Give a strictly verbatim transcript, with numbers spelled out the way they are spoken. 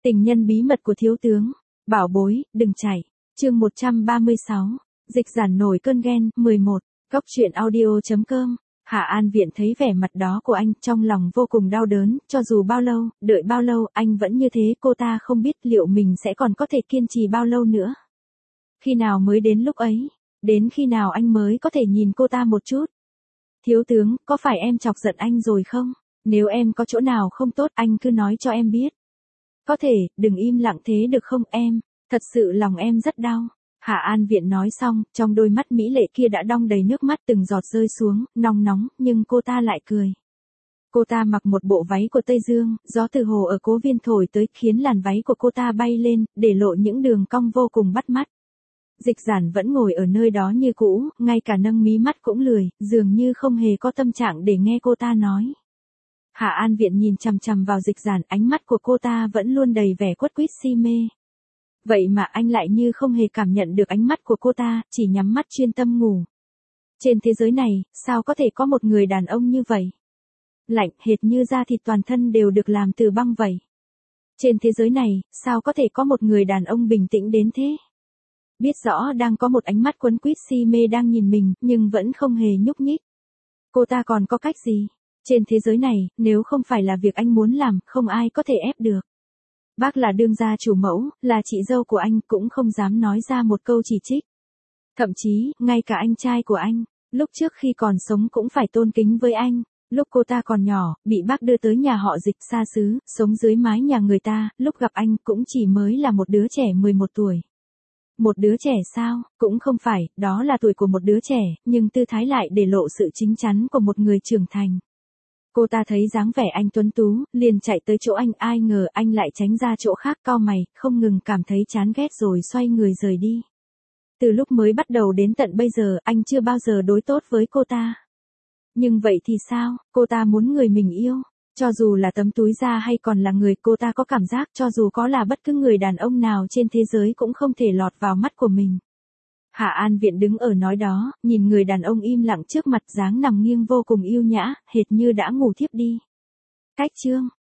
Tình nhân bí mật của thiếu tướng. Bảo bối, đừng chạy. Chương một trăm ba mươi sáu. Dịch giản nổi cơn ghen. mười một. Góc truyện audio chấm com. Hạ An Viện thấy vẻ mặt đó của anh, trong lòng vô cùng đau đớn, cho dù bao lâu, đợi bao lâu, anh vẫn như thế, cô ta không biết liệu mình sẽ còn có thể kiên trì bao lâu nữa. Khi nào mới đến lúc ấy? Đến khi nào anh mới có thể nhìn cô ta một chút? Thiếu tướng, có phải em chọc giận anh rồi không? Nếu em có chỗ nào không tốt, anh cứ nói cho em biết. Có thể, đừng im lặng thế được không em? Thật sự lòng em rất đau. Hạ An Viện nói xong, trong đôi mắt mỹ lệ kia đã đong đầy nước mắt từng giọt rơi xuống, nóng nóng, nhưng cô ta lại cười. Cô ta mặc một bộ váy của Tây Dương, gió từ hồ ở Cố Viên thổi tới khiến làn váy của cô ta bay lên, để lộ những đường cong vô cùng bắt mắt. Dịch giản vẫn ngồi ở nơi đó như cũ, ngay cả nâng mí mắt cũng lười, dường như không hề có tâm trạng để nghe cô ta nói. Hạ An Viện nhìn chằm chằm vào dịch giản, ánh mắt của cô ta vẫn luôn đầy vẻ quất quýt si mê. Vậy mà anh lại như không hề cảm nhận được ánh mắt của cô ta, chỉ nhắm mắt chuyên tâm ngủ. Trên thế giới này, sao có thể có một người đàn ông như vậy? Lạnh, hệt như da thịt toàn thân đều được làm từ băng vậy. Trên thế giới này, sao có thể có một người đàn ông bình tĩnh đến thế? Biết rõ đang có một ánh mắt quấn quýt si mê đang nhìn mình, nhưng vẫn không hề nhúc nhích. Cô ta còn có cách gì? Trên thế giới này, nếu không phải là việc anh muốn làm, không ai có thể ép được. Bác là đương gia chủ mẫu, là chị dâu của anh, cũng không dám nói ra một câu chỉ trích. Thậm chí, ngay cả anh trai của anh, lúc trước khi còn sống cũng phải tôn kính với anh. Lúc cô ta còn nhỏ, bị bác đưa tới nhà họ Dịch xa xứ, sống dưới mái nhà người ta, lúc gặp anh cũng chỉ mới là một đứa trẻ mười một tuổi. Một đứa trẻ sao? Cũng không phải, đó là tuổi của một đứa trẻ, nhưng tư thái lại để lộ sự chín chắn của một người trưởng thành. Cô ta thấy dáng vẻ anh tuấn tú, liền chạy tới chỗ anh, ai ngờ anh lại tránh ra chỗ khác, cau mày, không ngừng cảm thấy chán ghét rồi xoay người rời đi. Từ lúc mới bắt đầu đến tận bây giờ, anh chưa bao giờ đối tốt với cô ta. Nhưng vậy thì sao? Cô ta muốn người mình yêu. Cho dù là tấm túi da hay còn là người, cô ta có cảm giác cho dù có là bất cứ người đàn ông nào trên thế giới cũng không thể lọt vào mắt của mình. Hạ An Viện đứng ở nói đó, nhìn người đàn ông im lặng trước mặt, dáng nằm nghiêng vô cùng yêu nhã, hệt như đã ngủ thiếp đi. Cách chương.